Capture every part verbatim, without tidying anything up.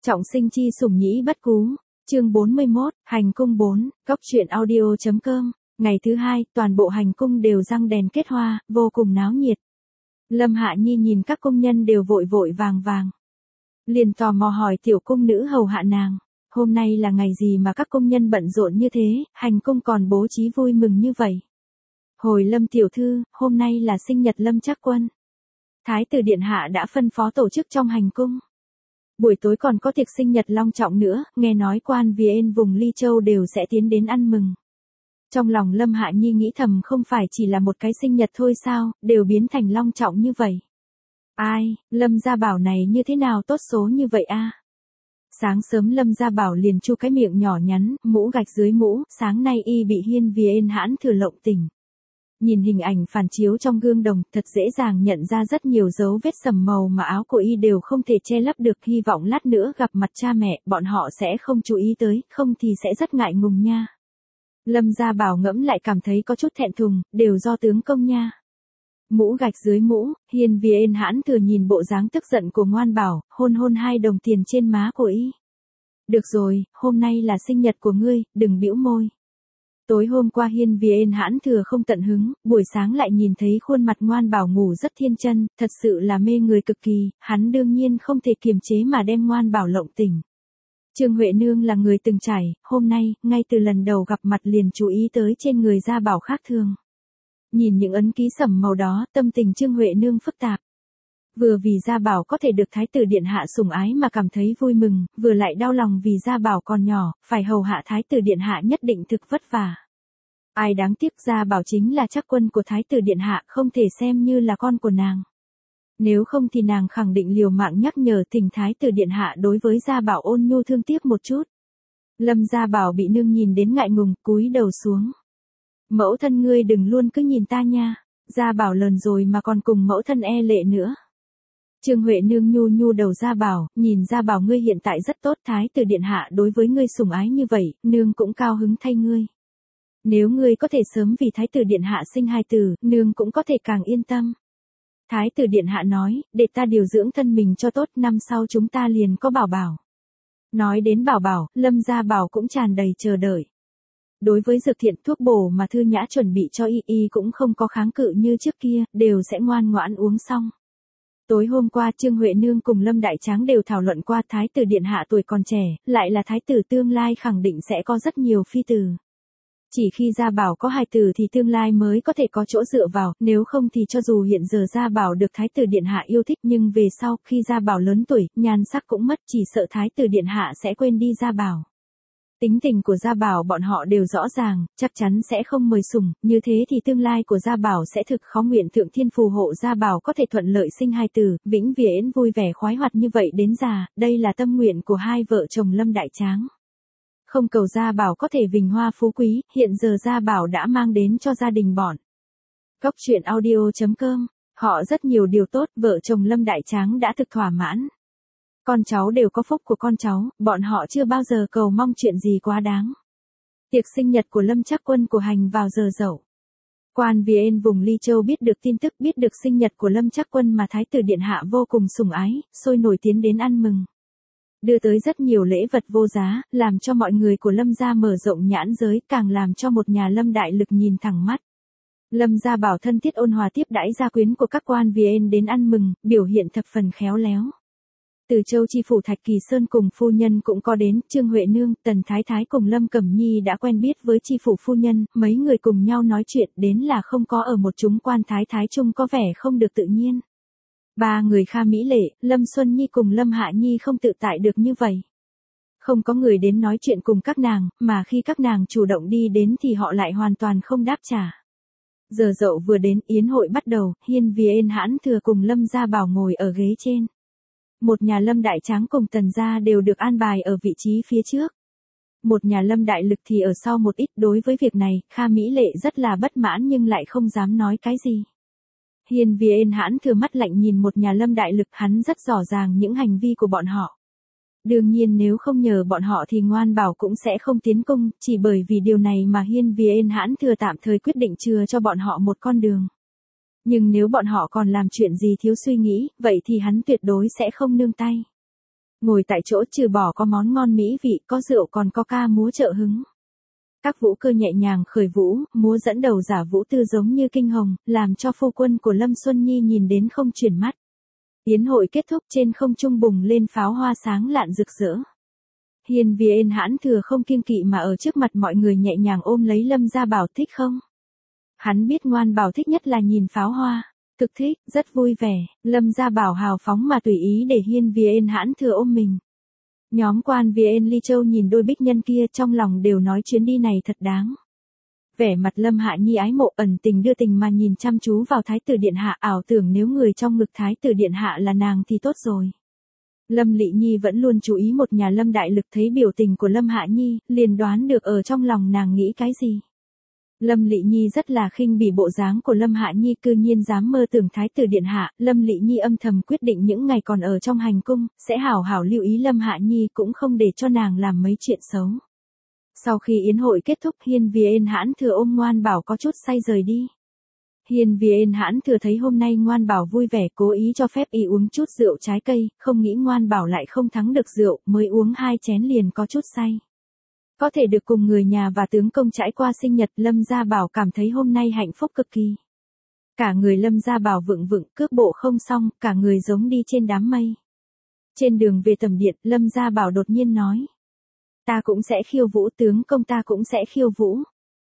Trọng sinh chi sủng nhĩ bất cú. Chương bốn mươi mốt, hành cung bốn, góc truyện audio.com. Ngày thứ hai, toàn bộ hành cung đều răng đèn kết hoa, vô cùng náo nhiệt. Lâm Hạ Nhi nhìn các công nhân đều vội vội vàng vàng. Liền tò mò hỏi tiểu cung nữ hầu hạ nàng, hôm nay là ngày gì mà các công nhân bận rộn như thế, hành cung còn bố trí vui mừng như vậy. Hồi Lâm tiểu thư, hôm nay là sinh nhật Lâm Trác Quân. Thái tử điện hạ đã phân phó tổ chức trong hành cung. Buổi tối còn có tiệc sinh nhật long trọng nữa, nghe nói quan viên vùng Ly Châu đều sẽ tiến đến ăn mừng. Trong lòng Lâm Hạ Nhi nghĩ thầm không phải chỉ là một cái sinh nhật thôi sao, đều biến thành long trọng như vậy. Ai, Lâm Gia Bảo này như thế nào tốt số như vậy a? Sáng sớm Lâm Gia Bảo liền chu cái miệng nhỏ nhắn, mũ gạch dưới mũ, sáng nay y bị hiên viên hãn thừa lộng tỉnh. Nhìn hình ảnh phản chiếu trong gương đồng, thật dễ dàng nhận ra rất nhiều dấu vết sầm màu mà áo của y đều không thể che lấp được, hy vọng lát nữa gặp mặt cha mẹ, bọn họ sẽ không chú ý tới, không thì sẽ rất ngại ngùng nha. Lâm Gia Bảo ngẫm lại cảm thấy có chút thẹn thùng, đều do tướng công nha. Mũ gạch dưới mũ, hiên viên hãn thừa nhìn bộ dáng tức giận của Ngoan Bảo, hôn hôn hai đồng tiền trên má của y. Được rồi, hôm nay là sinh nhật của ngươi, đừng bĩu môi. Tối hôm qua hiên viên hãn thừa không tận hứng, buổi sáng lại nhìn thấy khuôn mặt Ngoan Bảo ngủ rất thiên chân, thật sự là mê người cực kỳ, hắn đương nhiên không thể kiềm chế mà đem Ngoan Bảo lộng tỉnh. Trương Huệ Nương là người từng trải, hôm nay, ngay từ lần đầu gặp mặt liền chú ý tới trên người Gia Bảo khác thường. Nhìn những ấn ký sẫm màu đó, tâm tình Trương Huệ Nương phức tạp. Vừa vì Gia Bảo có thể được Thái tử điện hạ sủng ái mà cảm thấy vui mừng, vừa lại đau lòng vì Gia Bảo còn nhỏ, phải hầu hạ Thái tử điện hạ nhất định thực vất vả. Ai đáng tiếc Gia Bảo chính là Trác Quân của Thái tử điện hạ, không thể xem như là con của nàng. Nếu không thì nàng khẳng định liều mạng nhắc nhở thỉnh Thái tử điện hạ đối với Gia Bảo ôn nhu thương tiếc một chút. Lâm Gia Bảo bị nương nhìn đến ngại ngùng, cúi đầu xuống. Mẫu thân ngươi đừng luôn cứ nhìn ta nha, Gia Bảo lớn rồi mà còn cùng mẫu thân e lệ nữa. Trương Huệ Nương nhu nhu đầu Gia Bảo, nhìn Gia Bảo ngươi hiện tại rất tốt, Thái tử điện hạ đối với ngươi sủng ái như vậy, nương cũng cao hứng thay ngươi. Nếu ngươi có thể sớm vì Thái tử điện hạ sinh hai tử, nương cũng có thể càng yên tâm. Thái tử điện hạ nói, để ta điều dưỡng thân mình cho tốt, năm sau chúng ta liền có Bảo Bảo. Nói đến Bảo Bảo, Lâm Gia Bảo cũng tràn đầy chờ đợi. Đối với dược thiện thuốc bổ mà Thư Nhã chuẩn bị cho y y cũng không có kháng cự như trước kia, đều sẽ ngoan ngoãn uống xong. Tối hôm qua Trương Huệ Nương cùng Lâm Đại Tráng đều thảo luận qua Thái tử điện hạ tuổi còn trẻ, lại là Thái tử tương lai khẳng định sẽ có rất nhiều phi tử. Chỉ khi Gia Bảo có hài tử thì tương lai mới có thể có chỗ dựa vào, nếu không thì cho dù hiện giờ Gia Bảo được Thái tử điện hạ yêu thích nhưng về sau khi Gia Bảo lớn tuổi, nhan sắc cũng mất, chỉ sợ Thái tử điện hạ sẽ quên đi Gia Bảo. Tính tình của Gia Bảo bọn họ đều rõ ràng, chắc chắn sẽ không mời sủng, như thế thì tương lai của Gia Bảo sẽ thực khó, nguyện thượng thiên phù hộ Gia Bảo có thể thuận lợi sinh hai tử, vĩnh viễn vui vẻ khoái hoạt như vậy đến già, đây là tâm nguyện của hai vợ chồng Lâm Đại Tráng. Không cầu Gia Bảo có thể vinh hoa phú quý, hiện giờ Gia Bảo đã mang đến cho gia đình bọn. Góc truyện audio.com, họ rất nhiều điều tốt, vợ chồng Lâm Đại Tráng đã thực thỏa mãn. Con cháu đều có phúc của con cháu, bọn họ chưa bao giờ cầu mong chuyện gì quá đáng. Tiệc sinh nhật của Lâm Trác Quân của hành vào giờ dậu. Quan viên vùng Ly Châu biết được tin tức, biết được sinh nhật của Lâm Trác Quân mà Thái tử điện hạ vô cùng sủng ái, sôi nổi tiến đến ăn mừng. Đưa tới rất nhiều lễ vật vô giá, làm cho mọi người của Lâm gia mở rộng nhãn giới, càng làm cho một nhà Lâm đại lực nhìn thẳng mắt. Lâm Gia Bảo thân thiết ôn hòa tiếp đãi gia quyến của các quan viên đến ăn mừng, biểu hiện thập phần khéo léo. Từ Châu chi phủ Thạch Kỳ Sơn cùng phu nhân cũng có đến, Trương Huệ Nương, Tần Thái Thái cùng Lâm Cẩm Nhi đã quen biết với chi phủ phu nhân, mấy người cùng nhau nói chuyện, đến là không có ở một chúng quan thái thái chung có vẻ không được tự nhiên. Ba người Kha Mỹ Lệ, Lâm Xuân Nhi cùng Lâm Hạ Nhi không tự tại được như vậy. Không có người đến nói chuyện cùng các nàng, mà khi các nàng chủ động đi đến thì họ lại hoàn toàn không đáp trả. Giờ dậu vừa đến, yến hội bắt đầu, hiên viên hãn thừa cùng Lâm Gia Bảo ngồi ở ghế trên. Một nhà Lâm Đại Tráng cùng Tần gia đều được an bài ở vị trí phía trước. Một nhà Lâm Đại Lực thì ở sau một ít, đối với việc này, Kha Mỹ Lệ rất là bất mãn nhưng lại không dám nói cái gì. Hiên viên hãn thừa mắt lạnh nhìn một nhà Lâm Đại Lực, hắn rất rõ ràng những hành vi của bọn họ. Đương nhiên nếu không nhờ bọn họ thì Ngoan Bảo cũng sẽ không tiến cung, chỉ bởi vì điều này mà hiên viên hãn thừa tạm thời quyết định chừa cho bọn họ một con đường. Nhưng nếu bọn họ còn làm chuyện gì thiếu suy nghĩ, vậy thì hắn tuyệt đối sẽ không nương tay. Ngồi tại chỗ trừ bỏ có món ngon mỹ vị, có rượu còn có ca múa trợ hứng. Các vũ cơ nhẹ nhàng khởi vũ, múa dẫn đầu giả vũ tư giống như kinh hồng, làm cho phu quân của Lâm Xuân Nhi nhìn đến không chuyển mắt. Yến hội kết thúc, trên không trung bùng lên pháo hoa sáng lạn rực rỡ. Hiên Viên Hãn Thừa không kiêng kỵ mà ở trước mặt mọi người nhẹ nhàng ôm lấy Lâm Gia Bảo, thích không? Hắn biết Ngoan Bảo thích nhất là nhìn pháo hoa. Thực thích, rất vui vẻ. Lâm Gia Bảo hào phóng mà tùy ý để Hiên Viên Hãn Thừa ôm mình. Nhóm quan viên Ly Châu nhìn đôi bích nhân kia trong lòng đều nói chuyến đi này thật đáng. Vẻ mặt Lâm Hạ Nhi ái mộ ẩn tình đưa tình mà nhìn chăm chú vào Thái tử Điện Hạ, ảo tưởng nếu người trong ngực Thái tử Điện Hạ là nàng thì tốt rồi. Lâm Lị Nhi vẫn luôn chú ý một nhà Lâm đại lực, thấy biểu tình của Lâm Hạ Nhi, liền đoán được ở trong lòng nàng nghĩ cái gì. Lâm Lị Nhi rất là khinh bỉ bộ dáng của Lâm Hạ Nhi, cư nhiên dám mơ tưởng Thái tử Điện Hạ. Lâm Lị Nhi âm thầm quyết định những ngày còn ở trong hành cung, sẽ hảo hảo lưu ý Lâm Hạ Nhi, cũng không để cho nàng làm mấy chuyện xấu. Sau khi yến hội kết thúc, Hiên Viên Hãn Thừa ôm Ngoan Bảo có chút say rời đi. Hiên Viên Hãn Thừa thấy hôm nay Ngoan Bảo vui vẻ, cố ý cho phép y uống chút rượu trái cây, không nghĩ Ngoan Bảo lại không thắng được rượu, mới uống hai chén liền có chút say. Có thể được cùng người nhà và tướng công trải qua sinh nhật, Lâm Gia Bảo cảm thấy hôm nay hạnh phúc cực kỳ. Cả người Lâm Gia Bảo vựng vựng, cước bộ không xong, cả người giống đi trên đám mây. Trên đường về tầm điện, Lâm Gia Bảo đột nhiên nói. Ta cũng sẽ khiêu vũ, tướng công ta cũng sẽ khiêu vũ.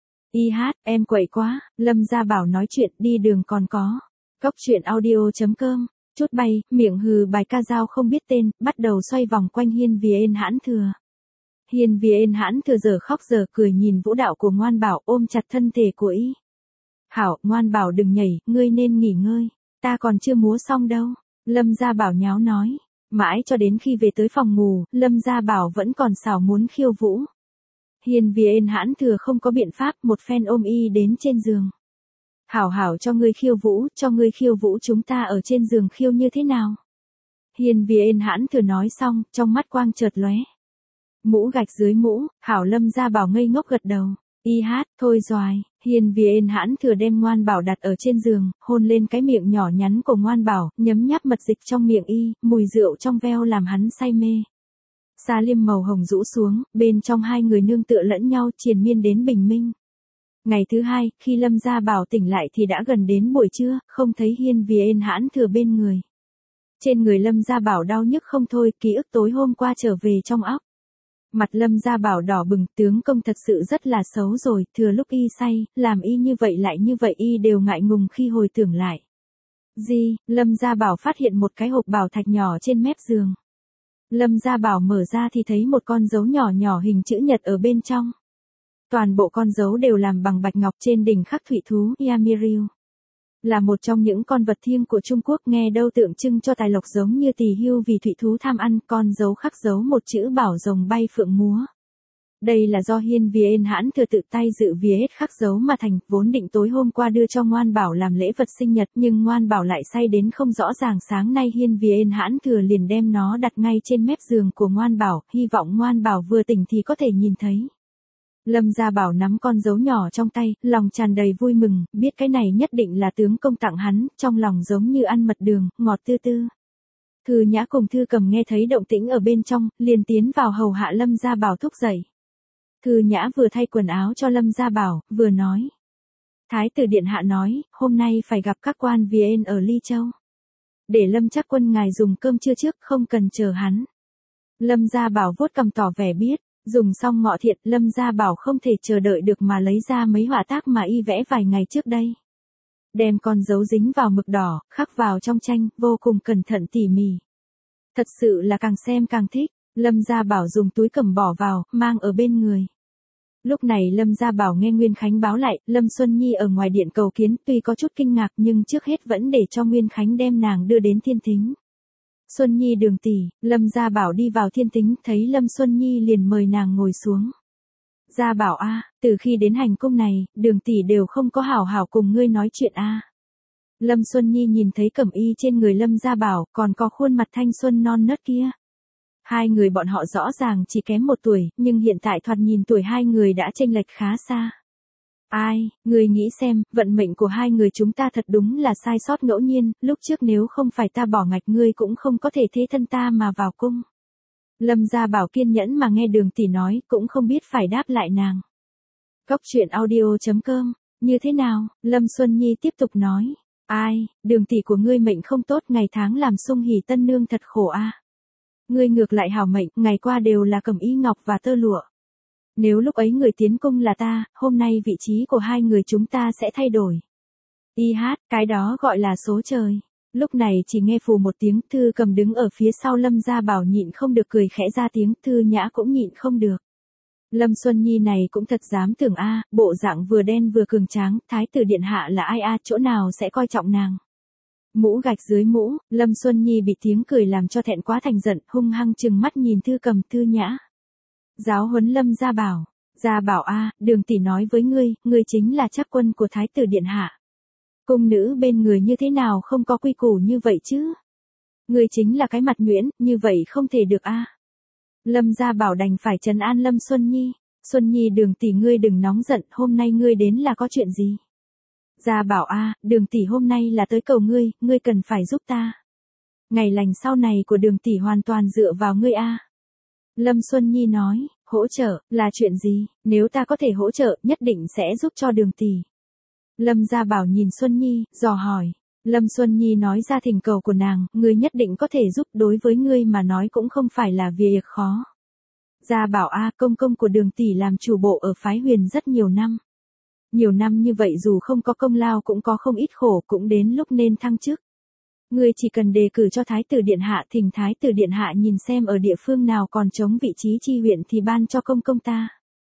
Y hát, em quậy quá, Lâm Gia Bảo nói chuyện, đi đường còn có. Cóc truyện audio chấm com, chút bay, miệng hừ bài ca dao không biết tên, bắt đầu xoay vòng quanh Hiên Viên Hãn Thừa. Hiên Viên Hãn Thừa giờ khóc giờ cười nhìn vũ đạo của Ngoan Bảo, ôm chặt thân thể của y. Hảo, Ngoan Bảo đừng nhảy, ngươi nên nghỉ ngơi, ta còn chưa múa xong đâu. Lâm Gia Bảo nháo nói. Mãi cho đến khi về tới phòng ngủ, Lâm Gia Bảo vẫn còn xảo muốn khiêu vũ. Hiên Viên Hãn Thừa không có biện pháp, một phen ôm y đến trên giường. Hảo hảo cho ngươi khiêu vũ, cho ngươi khiêu vũ, chúng ta ở trên giường khiêu như thế nào? Hiên Viên Hãn Thừa nói xong, trong mắt quang chợt lóe. Mũ gạch dưới mũ, hảo. Lâm Gia Bảo ngây ngốc gật đầu. Y hát, thôi doài. Hiên Viên Hãn Thừa đem Ngoan Bảo đặt ở trên giường, hôn lên cái miệng nhỏ nhắn của Ngoan Bảo, nhấm nháp mật dịch trong miệng y, mùi rượu trong veo làm hắn say mê. Sa liêm màu hồng rũ xuống, bên trong hai người nương tựa lẫn nhau, triền miên đến bình minh. Ngày thứ hai, khi Lâm Gia Bảo tỉnh lại thì đã gần đến buổi trưa, không thấy Hiên Viên Hãn Thừa bên người. Trên người Lâm Gia Bảo đau nhức không thôi, ký ức tối hôm qua trở về trong óc. Mặt Lâm Gia Bảo đỏ bừng, tướng công thật sự rất là xấu rồi, thừa lúc y say, làm y như vậy lại như vậy y đều ngại ngùng khi hồi tưởng lại. Gì, Lâm Gia Bảo phát hiện một cái hộp bảo thạch nhỏ trên mép giường. Lâm Gia Bảo mở ra thì thấy một con dấu nhỏ nhỏ hình chữ nhật ở bên trong. Toàn bộ con dấu đều làm bằng bạch ngọc, trên đỉnh khắc thủy thú Yamiriu. Là một trong những con vật thiêng của Trung Quốc, nghe đâu tượng trưng cho tài lộc, giống như tỳ hưu vì thủy thú tham ăn, con dấu khắc dấu một chữ bảo rồng bay phượng múa. Đây là do Hiên Viên Hãn Thừa tự tay dự vía hết khắc dấu mà thành, vốn định tối hôm qua đưa cho Ngoan Bảo làm lễ vật sinh nhật, nhưng Ngoan Bảo lại say đến không rõ ràng, sáng nay Hiên Viên Hãn Thừa liền đem nó đặt ngay trên mép giường của Ngoan Bảo, hy vọng Ngoan Bảo vừa tỉnh thì có thể nhìn thấy. Lâm Gia Bảo nắm con dấu nhỏ trong tay, lòng tràn đầy vui mừng, biết cái này nhất định là tướng công tặng hắn, trong lòng giống như ăn mật đường, ngọt tư tư. Thư Nhã cùng Thư Cầm nghe thấy động tĩnh ở bên trong, liền tiến vào hầu hạ Lâm Gia Bảo thúc dậy. Thư Nhã vừa thay quần áo cho Lâm Gia Bảo, vừa nói. Thái tử Điện Hạ nói, hôm nay phải gặp các quan viên ở Ly Châu. Để Lâm Trác Quân ngài dùng cơm trưa trước, không cần chờ hắn. Lâm Gia Bảo vuốt cằm tỏ vẻ biết. Dùng xong ngọ thiện, Lâm Gia Bảo không thể chờ đợi được mà lấy ra mấy họa tác mà y vẽ vài ngày trước đây. Đem con dấu dính vào mực đỏ, khắc vào trong tranh, vô cùng cẩn thận tỉ mỉ. Thật sự là càng xem càng thích, Lâm Gia Bảo dùng túi cầm bỏ vào, mang ở bên người. Lúc này Lâm Gia Bảo nghe Nguyên Khánh báo lại, Lâm Xuân Nhi ở ngoài điện cầu kiến, tuy có chút kinh ngạc nhưng trước hết vẫn để cho Nguyên Khánh đem nàng đưa đến thiên thính. Xuân Nhi đường tỷ, Lâm Gia Bảo đi vào thiên thính, thấy Lâm Xuân Nhi liền mời nàng ngồi xuống. Gia Bảo a, từ khi đến hành cung này, đường tỷ đều không có hảo hảo cùng ngươi nói chuyện a. Lâm Xuân Nhi nhìn thấy cẩm y trên người Lâm Gia Bảo, còn có khuôn mặt thanh xuân non nớt kia. Hai người bọn họ rõ ràng chỉ kém một tuổi, nhưng hiện tại thoạt nhìn tuổi hai người đã chênh lệch khá xa. Ai, người nghĩ xem, vận mệnh của hai người chúng ta thật đúng là sai sót ngẫu nhiên, lúc trước nếu không phải ta bỏ ngạch ngươi cũng không có thể thế thân ta mà vào cung. Lâm Gia Bảo kiên nhẫn mà nghe Đường tỷ nói, cũng không biết phải đáp lại nàng. Cốc truyện audio chấm com, như thế nào? Lâm Xuân Nhi tiếp tục nói. Ai, Đường tỷ của ngươi mệnh không tốt, ngày tháng làm sung hỉ tân nương thật khổ a. Ngươi ngược lại hảo mệnh, ngày qua đều là cẩm y ngọc và tơ lụa. Nếu lúc ấy người tiến cung là ta, hôm nay vị trí của hai người chúng ta sẽ thay đổi. Y hát, cái đó gọi là số trời. Lúc này chỉ nghe phù một tiếng, Thư Cầm đứng ở phía sau Lâm Gia Bảo nhịn không được cười khẽ ra tiếng, Thư Nhã cũng nhịn không được. Lâm Xuân Nhi này cũng thật dám tưởng a, bộ dạng vừa đen vừa cường tráng, thái tử điện hạ là ai a, chỗ nào sẽ coi trọng nàng. Mũ gạch dưới mũ, Lâm Xuân Nhi bị tiếng cười làm cho thẹn quá thành giận, hung hăng trừng mắt nhìn Thư Cầm, Thư Nhã. Giáo huấn Lâm Gia Bảo, Gia Bảo a, Đường tỷ nói với ngươi, ngươi chính là trác quân của thái tử điện hạ. Cung nữ bên người như thế nào không có quy củ như vậy chứ? Ngươi chính là cái mặt nhuyễn, như vậy không thể được a. Lâm Gia Bảo đành phải trấn an Lâm Xuân Nhi. Xuân Nhi, Đường tỷ ngươi đừng nóng giận, hôm nay ngươi đến là có chuyện gì? Gia Bảo a, Đường tỷ hôm nay là tới cầu ngươi, ngươi cần phải giúp ta. Ngày lành sau này của Đường tỷ hoàn toàn dựa vào ngươi a. Lâm Xuân Nhi nói, hỗ trợ, là chuyện gì, nếu ta có thể hỗ trợ, nhất định sẽ giúp cho Đường tỷ. Lâm Gia Bảo nhìn Xuân Nhi, dò hỏi. Lâm Xuân Nhi nói ra thỉnh cầu của nàng, ngươi nhất định có thể giúp, đối với ngươi mà nói cũng không phải là việc khó. Gia Bảo a, công công của Đường tỷ làm chủ bộ ở phái Huyền rất nhiều năm. Nhiều năm như vậy dù không có công lao cũng có không ít khổ, cũng đến lúc nên thăng chức. Ngươi chỉ cần đề cử cho thái tử điện hạ, thỉnh thái tử điện hạ nhìn xem ở địa phương nào còn trống vị trí chi huyện thì ban cho công công ta.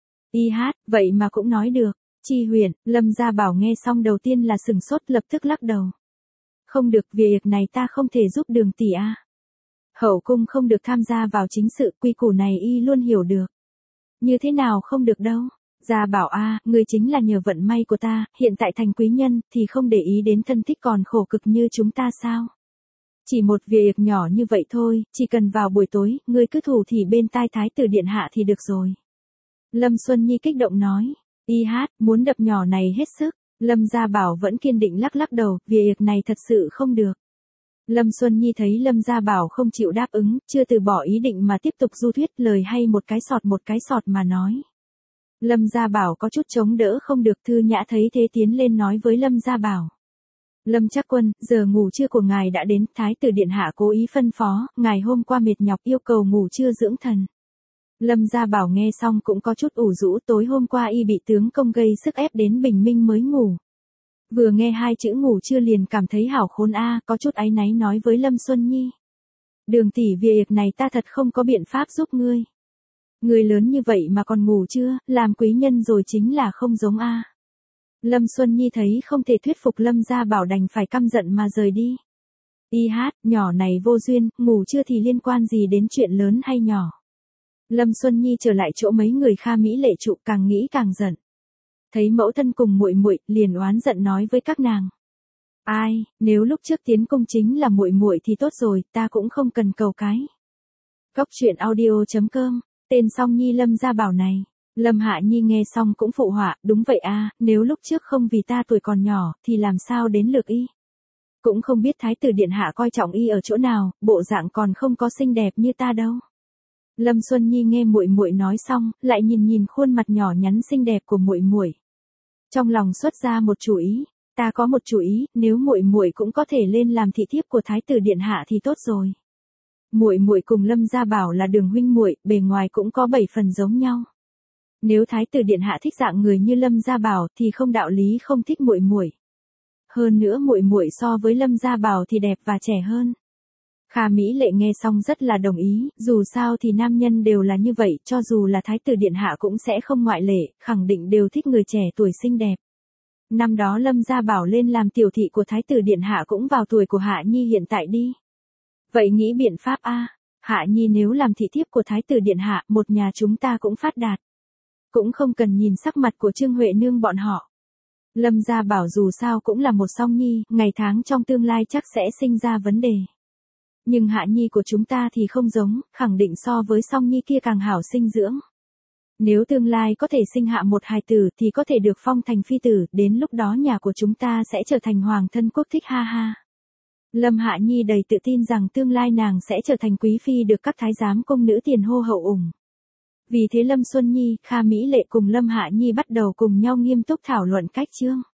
Y hát, vậy mà cũng nói được. Chi huyện, Lâm Gia Bảo nghe xong đầu tiên là sừng sốt, lập tức lắc đầu. Không được, việc này ta không thể giúp Đường tỷ a. Hậu cung không được tham gia vào chính sự, quy củ này y luôn hiểu được. Như thế nào không được đâu. Gia Bảo a, ngươi chính là nhờ vận may của ta, hiện tại thành quý nhân, thì không để ý đến thân thích còn khổ cực như chúng ta sao? Chỉ một việc nhỏ như vậy thôi, chỉ cần vào buổi tối, ngươi cứ thủ thì bên tai thái tử điện hạ thì được rồi. Lâm Xuân Nhi kích động nói. Y hát, muốn đập nhỏ này hết sức. Lâm Gia Bảo vẫn kiên định lắc lắc đầu, việc này thật sự không được. Lâm Xuân Nhi thấy Lâm Gia Bảo không chịu đáp ứng, chưa từ bỏ ý định mà tiếp tục du thuyết, lời hay một cái sọt một cái sọt mà nói. Lâm Gia Bảo có chút chống đỡ không được, Thư Nhã thấy thế tiến lên nói với Lâm Gia Bảo. Lâm Trác Quân, giờ ngủ trưa của ngài đã đến, thái tử điện hạ cố ý phân phó, ngài hôm qua mệt nhọc yêu cầu ngủ trưa dưỡng thần. Lâm Gia Bảo nghe xong cũng có chút ủ rũ, tối hôm qua y bị tướng công gây sức ép đến bình minh mới ngủ. Vừa nghe hai chữ ngủ trưa liền cảm thấy hảo khốn a, có chút áy náy nói với Lâm Xuân Nhi. Đường tỷ, việc này ta thật không có biện pháp giúp ngươi. Ngươi lớn như vậy mà còn ngủ chưa, làm quý nhân rồi chính là không giống a. Lâm Xuân Nhi thấy không thể thuyết phục Lâm Gia Bảo đành phải căm giận mà rời đi. Y hát, nhỏ này vô duyên, ngủ chưa thì liên quan gì đến chuyện lớn hay nhỏ. Lâm Xuân Nhi trở lại chỗ mấy người Kha Mỹ Lệ trụ, càng nghĩ càng giận. Thấy mẫu thân cùng muội muội, liền oán giận nói với các nàng. Ai, nếu lúc trước tiến cung chính là muội muội thì tốt rồi, ta cũng không cần cầu cái. Cốc truyện audio chấm com, tên Song Nhi Lâm Gia Bảo này. Lâm Hạ Nhi nghe xong cũng phụ họa, đúng vậy a, nếu lúc trước không vì ta tuổi còn nhỏ, thì làm sao đến lượt y. Cũng không biết thái tử điện hạ coi trọng y ở chỗ nào, bộ dạng còn không có xinh đẹp như ta đâu. Lâm Xuân Nhi nghe muội muội nói xong, lại nhìn nhìn khuôn mặt nhỏ nhắn xinh đẹp của muội muội. Trong lòng xuất ra một chủ ý, ta có một chủ ý, nếu muội muội cũng có thể lên làm thị thiếp của thái tử điện hạ thì tốt rồi. Muội muội cùng Lâm Gia Bảo là đường huynh muội, bề ngoài cũng có bảy phần giống nhau. Nếu thái tử điện hạ thích dạng người như Lâm Gia Bảo thì không đạo lý không thích muội muội. Hơn nữa muội muội so với Lâm Gia Bảo thì đẹp và trẻ hơn. Kha Mỹ Lệ nghe xong rất là đồng ý, dù sao thì nam nhân đều là như vậy, cho dù là thái tử điện hạ cũng sẽ không ngoại lệ, khẳng định đều thích người trẻ tuổi xinh đẹp. Năm đó Lâm Gia Bảo lên làm tiểu thị của thái tử điện hạ cũng vào tuổi của Hạ Nhi hiện tại đi. Vậy nghĩ biện pháp a, Hạ Nhi nếu làm thị thiếp của thái tử điện hạ, một nhà chúng ta cũng phát đạt. Cũng không cần nhìn sắc mặt của Trương Huệ Nương bọn họ. Lâm Gia Bảo dù sao cũng là một Song Nhi, ngày tháng trong tương lai chắc sẽ sinh ra vấn đề. Nhưng Hạ Nhi của chúng ta thì không giống, khẳng định so với Song Nhi kia càng hảo sinh dưỡng. Nếu tương lai có thể sinh hạ một hài tử thì có thể được phong thành phi tử, đến lúc đó nhà của chúng ta sẽ trở thành hoàng thân quốc thích ha ha. Lâm Hạ Nhi đầy tự tin rằng tương lai nàng sẽ trở thành quý phi được các thái giám cung nữ tiền hô hậu ủng. Vì thế Lâm Xuân Nhi, Kha Mỹ Lệ cùng Lâm Hạ Nhi bắt đầu cùng nhau nghiêm túc thảo luận cách chương.